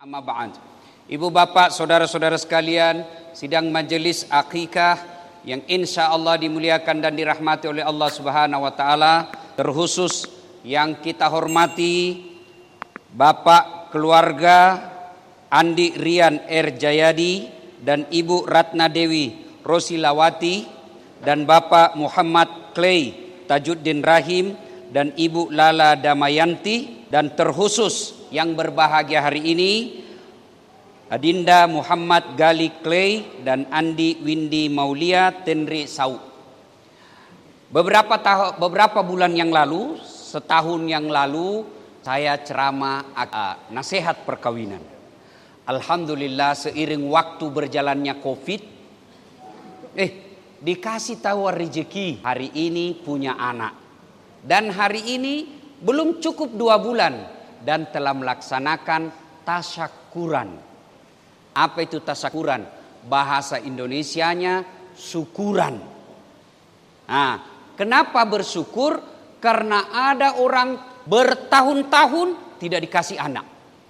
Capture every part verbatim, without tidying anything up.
Amma ba'd. Ibu bapak, saudara-saudara sekalian, sidang majelis akikah yang insya Allah dimuliakan dan dirahmati oleh Allah Subhanahu wa taala, terkhusus yang kita hormati Bapak keluarga Andi Rian R. Jayadi dan Ibu Ratna Dewi Rosilawati dan Bapak Muhammad Clay Tajuddin Rahim dan Ibu Lala Damayanti, dan terkhusus yang berbahagia hari ini Adinda Muhammad Gali Clay dan Andi Windy Maulia Tenri Sau. Beberapa tahun, beberapa bulan yang lalu, setahun yang lalu, saya ceramah uh, nasihat perkawinan. Alhamdulillah, seiring waktu berjalannya COVID, eh dikasih tahu rezeki hari ini punya anak, dan hari ini belum cukup dua bulan dan telah melaksanakan tasyakuran. Apa itu tasyakuran? Bahasa Indonesianya syukuran. Nah, kenapa bersyukur? Karena ada orang bertahun-tahun tidak dikasih anak.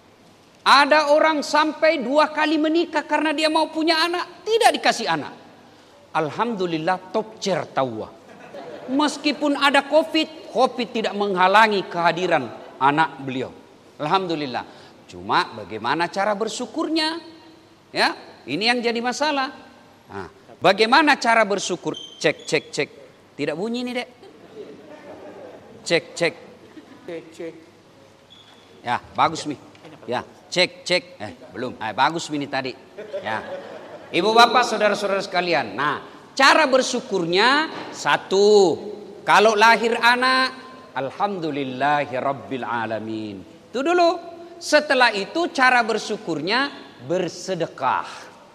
Ada orang sampai dua kali menikah karena dia mau punya anak, tidak dikasih anak. Alhamdulillah top chair tawa. Meskipun ada COVID, COVID tidak menghalangi kehadiran anak beliau. Alhamdulillah. Cuma bagaimana cara bersyukurnya? Ya, ini yang jadi masalah. Nah, bagaimana cara bersyukur? Cek, cek, cek. Tidak bunyi nih, Dek. Cek, cek. Cek, cek. Ya, bagus nih. Ya, cek, cek. Eh, belum. Eh, bagus ini tadi. Ya. Ibu bapak, saudara-saudara sekalian. Nah, cara bersyukurnya satu. Kalau lahir anak, alhamdulillahi rabbil alamin. Itu dulu. Setelah itu cara bersyukurnya bersedekah.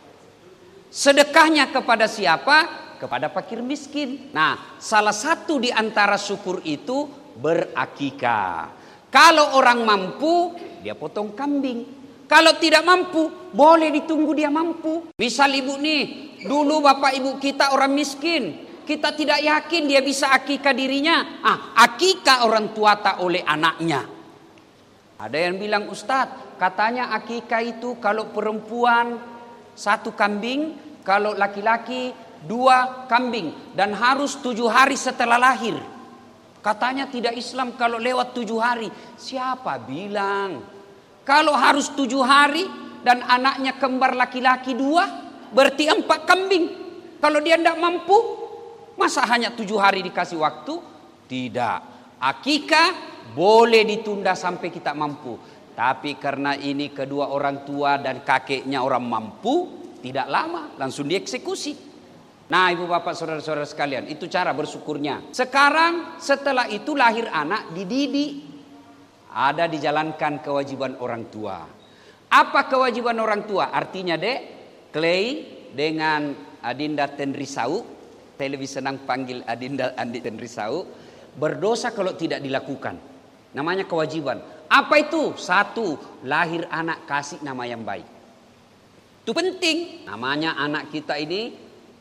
Sedekahnya kepada siapa? Kepada fakir miskin. Nah, salah satu di antara syukur itu berakikah. Kalau orang mampu, dia potong kambing. Kalau tidak mampu, boleh ditunggu dia mampu. Misal ibu nih, dulu bapak ibu kita orang miskin, kita tidak yakin dia bisa akikah dirinya. Ah, akikah orang tua tak oleh anaknya. Ada yang bilang, Ustadz, katanya akikah itu kalau perempuan satu kambing, kalau laki-laki dua kambing, dan harus tujuh hari setelah lahir. Katanya tidak Islam kalau lewat tujuh hari. Siapa bilang? Kalau harus tujuh hari dan anaknya kembar laki-laki dua, berarti empat kambing. Kalau dia tidak mampu, masa hanya tujuh hari dikasih waktu? Tidak. Akikah boleh ditunda sampai kita mampu. Tapi karena ini kedua orang tua dan kakeknya orang mampu, tidak lama langsung dieksekusi. Nah, ibu bapak saudara-saudara sekalian, itu cara bersyukurnya. Sekarang setelah itu lahir anak, dididik. Ada dijalankan kewajiban orang tua. Apa kewajiban orang tua? Artinya, Dek, Clay dengan Adinda Tenri Sau, saya lebih senang panggil Adinda Andi Tenri Sau, berdosa kalau tidak dilakukan. Namanya kewajiban. Apa itu? Satu, lahir anak kasih nama yang baik. Itu penting. Namanya anak kita ini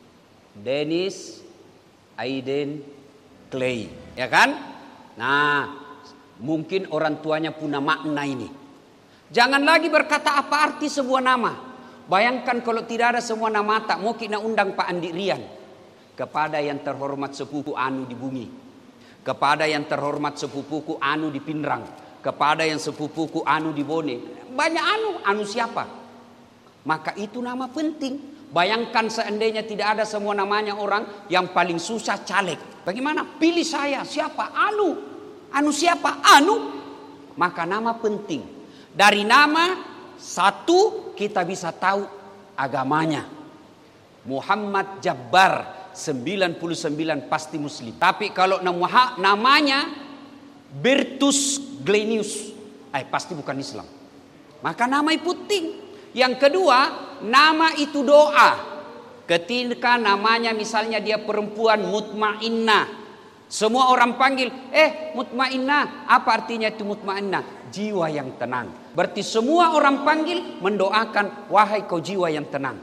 Dennis Aiden Clay, ya kan? Nah, mungkin orang tuanya punya makna ini. Jangan lagi berkata apa arti sebuah nama. Bayangkan kalau tidak ada semua nama tak mau kita undang Pak Andi Rian. Kepada yang terhormat sepupu anu di bumi. Kepada yang terhormat sepupuku anu di Pinrang. Kepada yang sepupuku anu di Bone. Banyak anu, anu siapa? Maka itu nama penting. Bayangkan seandainya tidak ada semua namanya orang yang paling susah caleg. Bagaimana? Pilih saya, siapa? Anu. Anu siapa? Anu. Maka nama penting. Dari nama satu kita bisa tahu agamanya. Muhammad Jabbar sembilan puluh sembilan pasti muslim. Tapi kalau nama, namanya Bertus Glenius, eh pasti bukan Islam. Maka nama itu penting. Yang kedua, nama itu doa. Ketika namanya misalnya dia perempuan mutmainnah, semua orang panggil, eh mutmainnah, apa artinya itu mutmainnah? Jiwa yang tenang. Berarti semua orang panggil mendoakan, wahai kau jiwa yang tenang.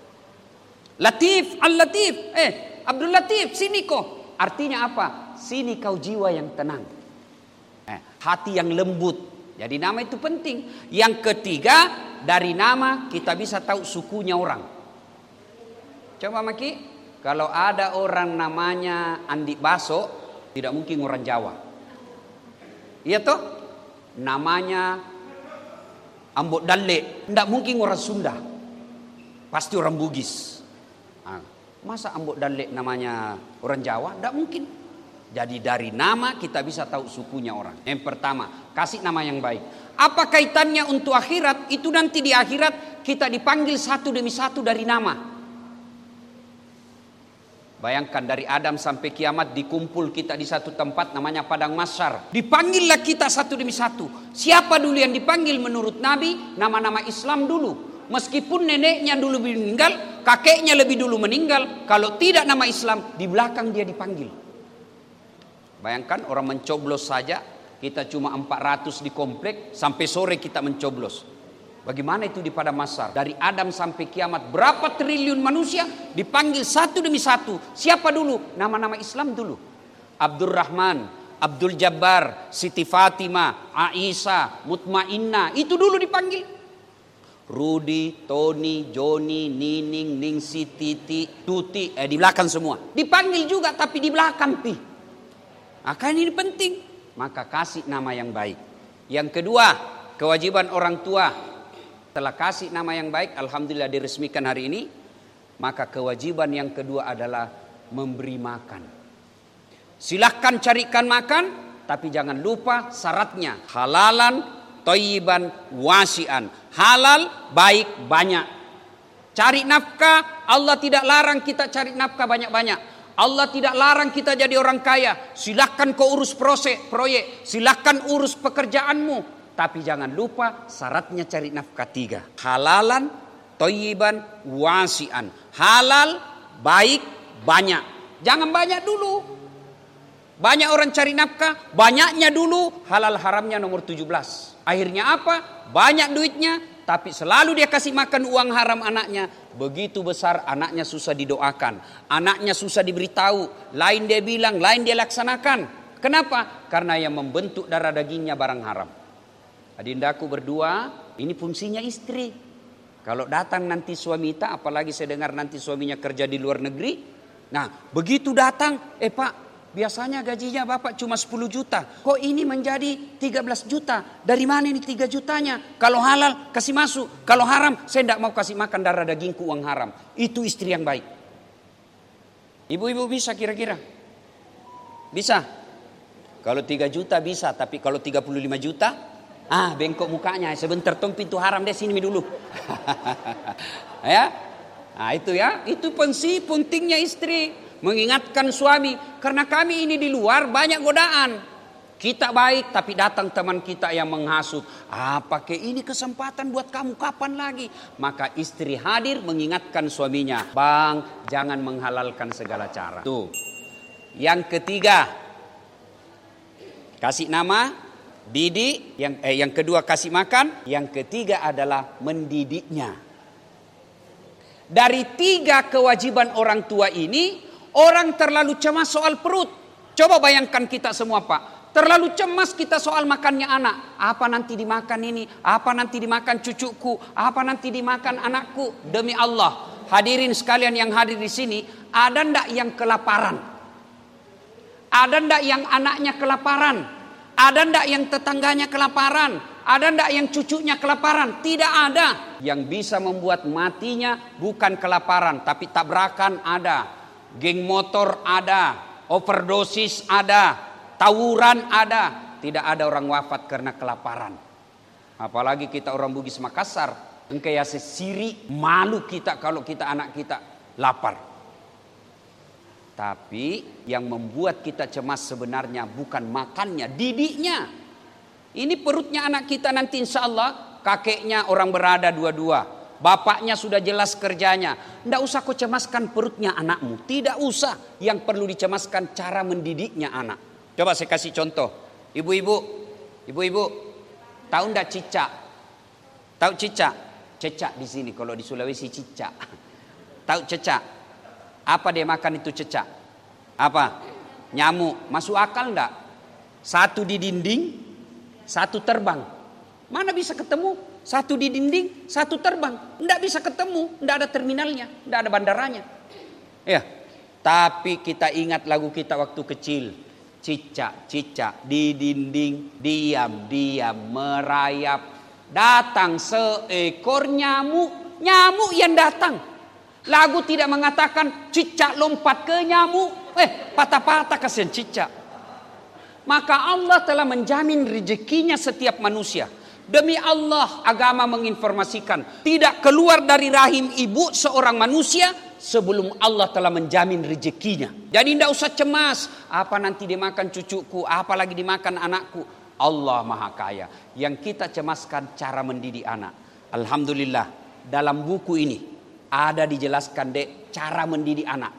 Latif, Al-Latif, eh Abdul Latif, sini kau. Artinya apa? Sini kau jiwa yang tenang. Eh, hati yang lembut. Jadi nama itu penting. Yang ketiga, dari nama kita bisa tahu sukunya orang. Coba Maki, kalau ada orang namanya Andi Baso, tidak mungkin orang Jawa. Iya toh? Namanya Ambok Dalle, tidak mungkin orang Sunda. Pasti orang Bugis. Nah, masa Ambok Dalle namanya orang Jawa? Tidak mungkin. Jadi dari nama kita bisa tahu sukunya orang. Yang pertama, kasih nama yang baik. Apa kaitannya untuk akhirat? Itu nanti di akhirat kita dipanggil satu demi satu dari nama. Bayangkan dari Adam sampai kiamat dikumpul kita di satu tempat namanya Padang Mahsyar. Dipanggillah kita satu demi satu. Siapa dulu yang dipanggil menurut Nabi? Nama-nama Islam dulu. Meskipun neneknya dulu meninggal, kakeknya lebih dulu meninggal. Kalau tidak nama Islam, di belakang dia dipanggil. Bayangkan orang mencoblos saja, kita cuma empat ratus di komplek, sampai sore kita mencoblos. Bagaimana itu di Padang Mahsyar? Dari Adam sampai kiamat, berapa triliun manusia dipanggil satu demi satu. Siapa dulu? Nama-nama Islam dulu. Abdurrahman, Abdul Jabbar, Siti Fatimah, Aisyah, Mutmainnah, itu dulu dipanggil. Rudi, Tony, Joni, Nining, Ningsi, Titi, Tuti, eh di belakang semua. Dipanggil juga tapi di belakang pi. Maka ini penting. Maka kasih nama yang baik. Yang kedua, kewajiban orang tua. Setelah kasih nama yang baik, alhamdulillah diresmikan hari ini. Maka kewajiban yang kedua adalah memberi makan. Silahkan carikan makan, tapi jangan lupa syaratnya. Halalan, thayyiban, wasi'an. Halal, baik, banyak. Cari nafkah, Allah tidak larang kita cari nafkah banyak-banyak. Allah tidak larang kita jadi orang kaya. Silahkan kau urus proses, proyek. Silahkan urus pekerjaanmu. Tapi jangan lupa syaratnya cari nafkah tiga. Halalan, thayyiban, wasi'an. Halal, baik, banyak. Jangan banyak dulu. Banyak orang cari nafkah, banyaknya dulu. Halal haramnya nomor tujuh belas. Akhirnya apa? Banyak duitnya, tapi selalu dia kasih makan uang haram anaknya. Begitu besar anaknya susah didoakan. Anaknya susah diberitahu. Lain dia bilang, lain dia laksanakan. Kenapa? Karena yang membentuk darah dagingnya barang haram. Adindaku berdua, ini fungsinya istri. Kalau datang nanti suami tak, apalagi saya dengar nanti suaminya kerja di luar negeri. Nah begitu datang, eh pak, biasanya gajinya bapak cuma sepuluh juta. Kok ini menjadi tiga belas juta? Dari mana ini tiga jutanya? Kalau halal kasih masuk. Kalau haram saya tidak mau kasih makan darah dagingku uang haram. Itu istri yang baik. Ibu-ibu bisa kira-kira? Bisa? Kalau tiga juta bisa. Tapi kalau tiga puluh lima juta? Ah bengkok mukanya. Sebentar tong pintu haram deh sini dulu. Ya, nah itu ya. Itu pensi pentingnya istri. Mengingatkan suami, karena kami ini di luar banyak godaan. Kita baik tapi datang teman kita yang menghasut. Ah pakai ini kesempatan buat kamu kapan lagi? Maka istri hadir mengingatkan suaminya. Bang jangan menghalalkan segala cara. Tuh. Yang ketiga, kasih nama, didik. Yang, eh, yang kedua kasih makan. Yang ketiga adalah mendidiknya. Dari tiga kewajiban orang tua ini, orang terlalu cemas soal perut. Coba bayangkan kita semua pak. Terlalu cemas kita soal makannya anak. Apa nanti dimakan ini? Apa nanti dimakan cucuku? Apa nanti dimakan anakku? Demi Allah. Hadirin sekalian yang hadir di sini. Ada ndak yang kelaparan? Ada ndak yang anaknya kelaparan? Ada ndak yang tetangganya kelaparan? Ada ndak yang cucunya kelaparan? Tidak ada. Yang bisa membuat matinya bukan kelaparan. Tapi tabrakan ada. Geng motor ada, overdosis ada, tawuran ada. Tidak ada orang wafat karena kelaparan. Apalagi kita orang Bugis Makassar, engkau ya sesiri malu kita kalau kita anak kita lapar. Tapi yang membuat kita cemas sebenarnya bukan makannya, didiknya. Ini perutnya anak kita nanti insya Allah kakeknya orang berada dua-dua. Bapaknya sudah jelas kerjanya. Tidak usah kau cemaskan perutnya anakmu. Tidak usah. Yang perlu dicemaskan cara mendidiknya anak. Coba saya kasih contoh. Ibu-ibu. Ibu-ibu. Tahu tidak cicak? Tahu cicak? Cecak di sini. Kalau di Sulawesi cicak. Tahu cecak? Apa dia makan itu cecak? Apa? Nyamuk. Masuk akal tidak? Satu di dinding. Satu terbang. Mana bisa ketemu? Satu di dinding, satu terbang. Tidak bisa ketemu, tidak ada terminalnya, tidak ada bandaranya. Ya, tapi kita ingat lagu kita waktu kecil. Cicak-cicak di dinding, diam-diam merayap. Datang seekor nyamuk, nyamuk yang datang. Lagu tidak mengatakan cicak lompat ke nyamuk. Eh, patah-patah kasihan cicak. Maka Allah telah menjamin rezekinya setiap manusia. Demi Allah, agama menginformasikan tidak keluar dari rahim ibu seorang manusia sebelum Allah telah menjamin rezekinya. Jadi tidak usah cemas, apa nanti dimakan cucuku, apalagi dimakan anakku. Allah Maha Kaya. Yang kita cemaskan cara mendidik anak. Alhamdulillah, dalam buku ini ada dijelaskan dek cara mendidik anak.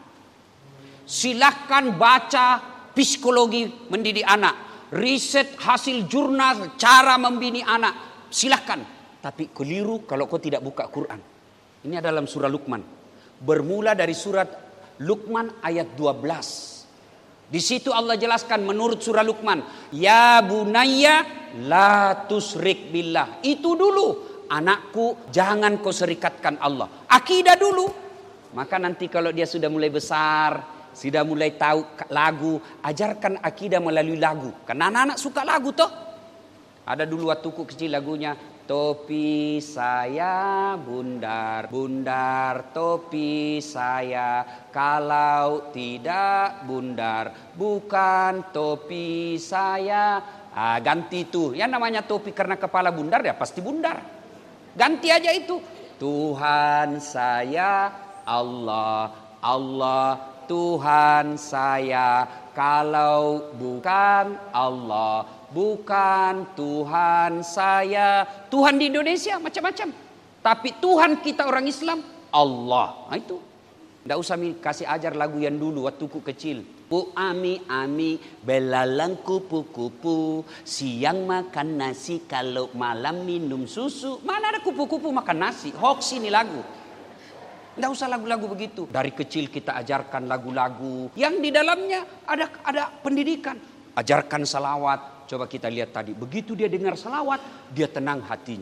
Silahkan baca psikologi mendidik anak. Riset hasil jurnal cara membini anak. Silahkan. Tapi keliru kalau kau tidak buka Quran. Ini adalah dalam surah Luqman. Bermula dari surat Luqman ayat dua belas. Di situ Allah jelaskan menurut surah Luqman. Ya bunayya la tusrik billah. Itu dulu. Anakku jangan kau serikatkan Allah. Akidah dulu. Maka nanti kalau dia sudah mulai besar, sudah mulai tahu lagu, ajarkan akidah melalui lagu. Karena anak-anak suka lagu toh. Ada dulu waktu kecil lagunya. Topi saya bundar, bundar topi saya. Kalau tidak bundar, bukan topi saya. Ah, ganti itu. Yang namanya topi karena kepala bundar ya pasti bundar. Ganti aja itu. Tuhan saya Allah, Allah Tuhan saya, kalau bukan Allah, bukan Tuhan saya. Tuhan di Indonesia macam-macam. Tapi Tuhan kita orang Islam, Allah. Nah itu. Tidak usah kasih ajar lagu yang dulu waktu ku kecil. Bu ami ami belalang kupu-kupu, siang makan nasi, kalau malam minum susu. Mana ada kupu-kupu makan nasi? Hoax ini lagu. Tidak usah lagu-lagu begitu. Dari kecil kita ajarkan lagu-lagu yang di dalamnya ada ada pendidikan. Ajarkan salawat. Coba kita lihat tadi. Begitu dia dengar salawat, dia tenang hatinya.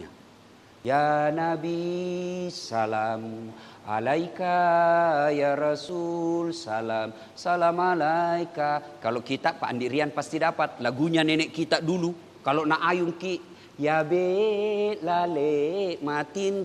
Ya Nabi salam alaika, ya Rasul salam, salam alaika. Kalau kita Pak Andi Rian pasti dapat lagunya nenek kita dulu. Kalau nak ayung ki. Ya be lale matin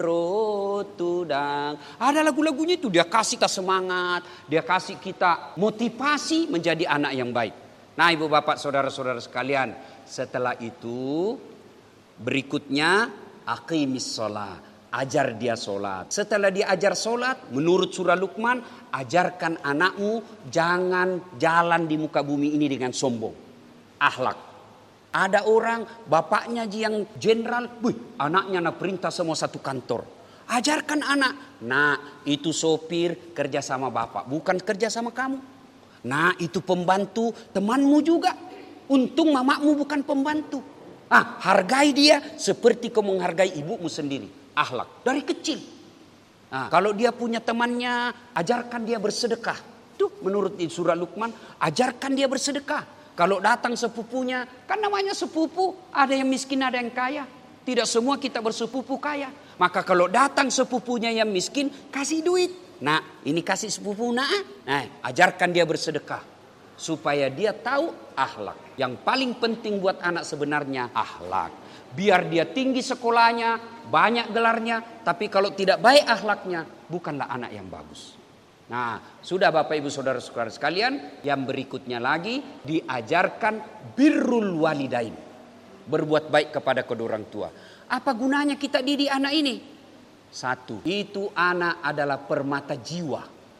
rotudang. Ada lagu-lagunya itu dia kasih kita semangat, dia kasih kita motivasi menjadi anak yang baik. Nah, ibu bapak saudara-saudara sekalian, setelah itu berikutnya aqimis sholat, ajar dia sholat. Setelah dia ajar sholat, menurut surah Luqman, ajarkan anakmu jangan jalan di muka bumi ini dengan sombong. Akhlak. Ada orang bapaknya yang jenderal, wih, anaknya nak perintah semua satu kantor. Ajarkan anak, nah itu sopir kerja sama bapak, bukan kerja sama kamu. Nah itu pembantu temanmu juga, untung mamamu bukan pembantu. Ah, hargai dia seperti kau menghargai ibumu sendiri. Akhlak dari kecil. Nah, kalau dia punya temannya, ajarkan dia bersedekah. Tuh menurut surah Luqman, ajarkan dia bersedekah. Kalau datang sepupunya, kan namanya sepupu, ada yang miskin, ada yang kaya. Tidak semua kita bersepupu kaya. Maka kalau datang sepupunya yang miskin, kasih duit. Nah, ini kasih sepupu nah, nah ajarkan dia bersedekah. Supaya dia tahu akhlak. Yang paling penting buat anak sebenarnya akhlak. Biar dia tinggi sekolahnya, banyak gelarnya, tapi kalau tidak baik akhlaknya, bukanlah anak yang bagus. Nah, sudah Bapak Ibu Saudara-saudara sekalian, yang berikutnya lagi diajarkan birrul walidain. Berbuat baik kepada kedua orang tua. Apa gunanya kita didik anak ini? Satu, itu anak adalah permata jiwa.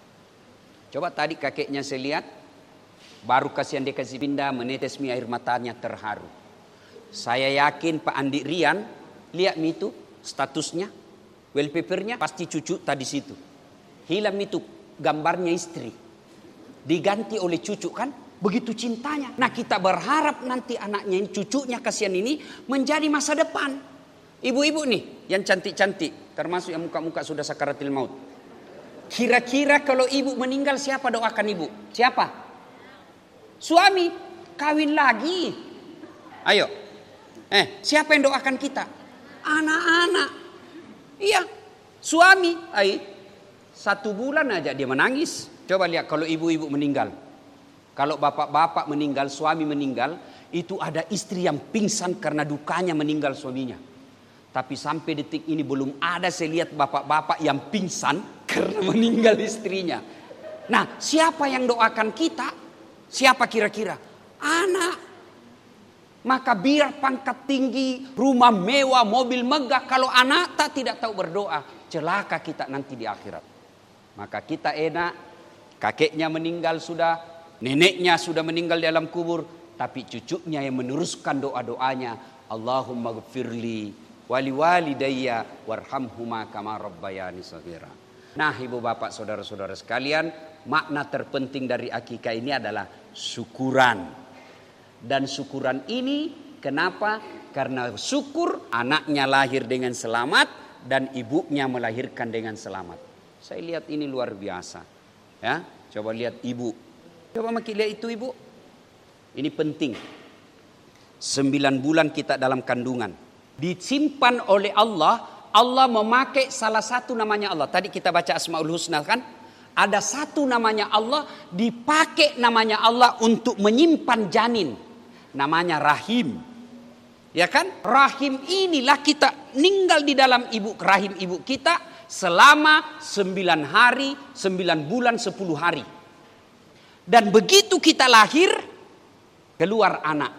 Coba tadi kakeknya saya lihat, baru kasihan dia kasih pindah, menetes mi air matanya terharu. Saya yakin Pak Andi Rian, lihat mi itu statusnya, wallpapernya, pasti cucu tadi situ. Hilang itu gambarnya istri, diganti oleh cucu kan, begitu cintanya. Nah kita berharap nanti anaknya ini, cucunya kasihan ini menjadi masa depan. Ibu-ibu nih yang cantik-cantik, termasuk yang muka-muka sudah sakaratil maut. Kira-kira kalau ibu meninggal siapa doakan ibu? Siapa? Suami, kawin lagi. Ayo, eh siapa yang doakan kita? Anak-anak. Iya. Suami. Ay, satu bulan aja dia menangis. Coba lihat kalau ibu-ibu meninggal. Kalau bapak-bapak meninggal, suami meninggal, itu ada istri yang pingsan karena dukanya meninggal suaminya. Tapi sampai detik ini belum ada saya lihat bapak-bapak yang pingsan karena meninggal istrinya. Nah, siapa yang doakan kita? Siapa kira-kira? Anak. Maka biar pangkat tinggi, rumah mewah, mobil megah, kalau anak tak tidak tahu berdoa, celaka kita nanti di akhirat. Maka kita enak, kakeknya meninggal sudah, neneknya sudah meninggal di alam kubur, tapi cucunya yang meneruskan doa-doanya, Allahumma gfirli wali walidayya warhamhuma kama rabbayani shaghira. Nah, ibu bapak saudara-saudara sekalian, makna terpenting dari akikah ini adalah syukuran. Dan syukuran ini kenapa? Karena syukur anaknya lahir dengan selamat dan ibunya melahirkan dengan selamat. Saya lihat ini luar biasa. Ya, coba lihat ibu. Coba makin lihat itu ibu. Ini penting. Sembilan bulan kita dalam kandungan. Disimpan oleh Allah. Allah memakai salah satu namanya Allah. Tadi kita baca Asmaul Husna kan. Ada satu namanya Allah. Dipakai namanya Allah untuk menyimpan janin. Namanya rahim. Ya kan? Rahim inilah kita meninggal di dalam ibu rahim ibu kita selama sembilan hari, sembilan bulan, sepuluh hari. Dan begitu kita lahir, keluar anak.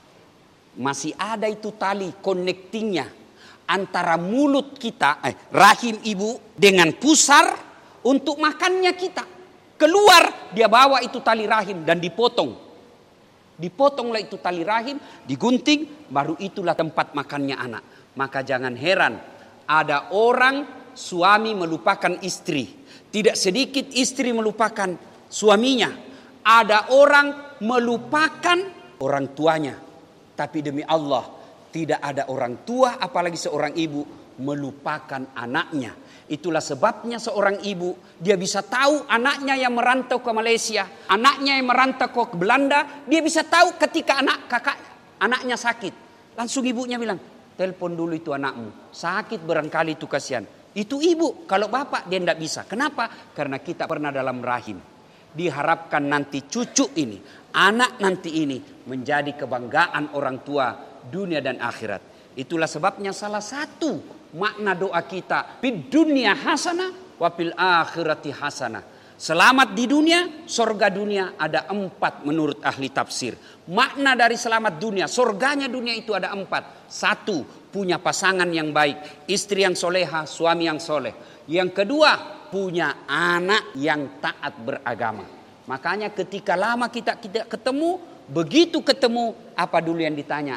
Masih ada itu tali connectingnya antara mulut kita, eh, rahim ibu dengan pusar untuk makannya kita. Keluar, dia bawa itu tali rahim dan dipotong. Dipotonglah itu tali rahim, digunting, baru itulah tempat makannya anak. Maka jangan heran, ada orang suami melupakan istri. Tidak sedikit istri melupakan suaminya. Ada orang melupakan orang tuanya. Tapi demi Allah, tidak ada orang tua, apalagi seorang ibu, melupakan anaknya. Itulah sebabnya seorang ibu, dia bisa tahu anaknya yang merantau ke Malaysia, anaknya yang merantau ke Belanda, dia bisa tahu ketika anak kakak anaknya sakit. Langsung ibunya bilang, telepon dulu itu anakmu, sakit barangkali itu kasihan. Itu ibu, kalau bapak dia tidak bisa. Kenapa? Karena kita pernah dalam rahim. Diharapkan nanti cucu ini, anak nanti ini menjadi kebanggaan orang tua dunia dan akhirat. Itulah sebabnya salah satu makna doa kita, fid dunya hasanah wa fil akhirati hasanah. Selamat di dunia, surga dunia ada empat menurut ahli tafsir. Makna dari selamat dunia, surganya dunia itu ada empat. Satu, punya pasangan yang baik, istri yang soleha, suami yang soleh. Yang kedua, punya anak yang taat beragama. Makanya ketika lama kita tidak ketemu, begitu ketemu, apa dulu yang ditanya?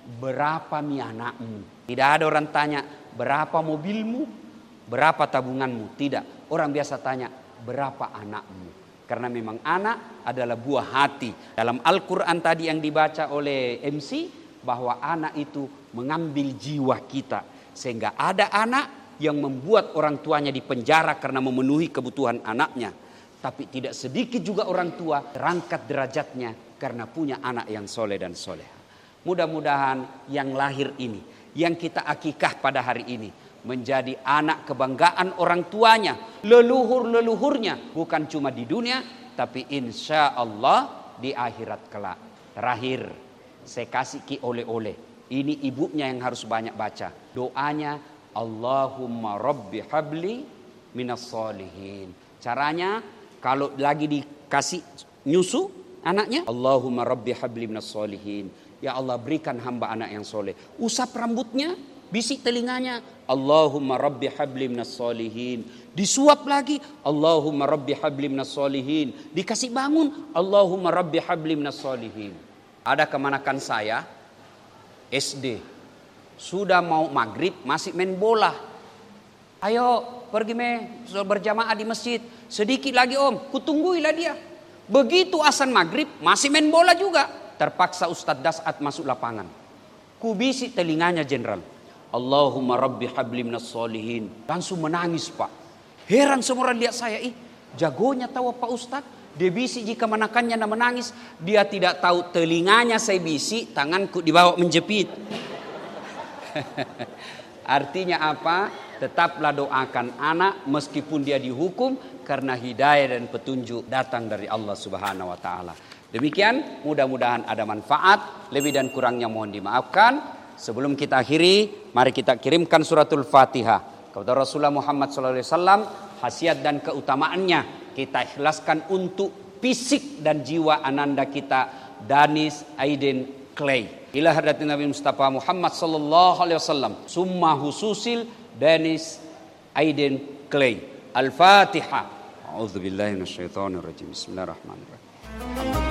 Berapa mi anakmu? Tidak ada orang tanya, berapa mobilmu? Berapa tabunganmu? Tidak. Orang biasa tanya, berapa anakmu? Karena memang anak adalah buah hati. Dalam Al-Quran tadi yang dibaca oleh M C, bahwa anak itu mengambil jiwa kita. Sehingga ada anak yang membuat orang tuanya dipenjara karena memenuhi kebutuhan anaknya. Tapi tidak sedikit juga orang tua terangkat derajatnya karena punya anak yang soleh dan soleha. Mudah-mudahan yang lahir ini, yang kita akikah pada hari ini, menjadi anak kebanggaan orang tuanya, leluhur-leluhurnya, bukan cuma di dunia, tapi insya Allah di akhirat kelak. Terakhir, saya kasih ki oleh-oleh. Ini ibunya yang harus banyak baca. Doanya, Allahumma rabbi habli minas solihin. Caranya, kalau lagi dikasih nyusu anaknya, Allahumma rabbi habli minas solihin. Ya Allah, berikan hamba anak yang soleh. Usap rambutnya, bisik telinganya, Allahumma rabbi habli minas solihin. Disuap lagi, Allahumma rabbi habli minas solihin. Dikasih bangun, Allahumma rabbi habli minas solihin. Ada kemanakan saya, S D. Sudah mau maghrib, masih main bola. Ayo pergi me, berjamaah di masjid. Sedikit lagi om, kutungguilah dia. Begitu azan maghrib, masih main bola juga. Terpaksa Ustadz Dasat masuk lapangan. Kubisi telinganya jenderal. Allahumma rabbi habli minas solihin. Langsung menangis pak. Heran semua orang lihat saya. Ih, jagonya tahu Pak Ustadz. Dia bisi jika manakannya dan menangis. Dia tidak tahu telinganya saya bisi, tanganku dibawa menjepit. Artinya apa? Tetaplah doakan anak meskipun dia dihukum, karena hidayah dan petunjuk datang dari Allah Subhanahu wa taala. Demikian, mudah-mudahan ada manfaat. Lebih dan kurangnya mohon dimaafkan. Sebelum kita akhiri, mari kita kirimkan suratul Fatihah kepada Rasulullah Muhammad sallallahu alaihi wasallam. Khasiat dan keutamaannya kita ikhlaskan untuk fisik dan jiwa ananda kita, Danis Aiden Clay. Ila hadratin Nabi Mustafa Muhammad sallallahu alaihi wasallam. Summa hususil Danis Aiden Clay. Al-Fatihah. A'udzubillahi minasyaitonir rajim. Bismillahirrahmanirrahim.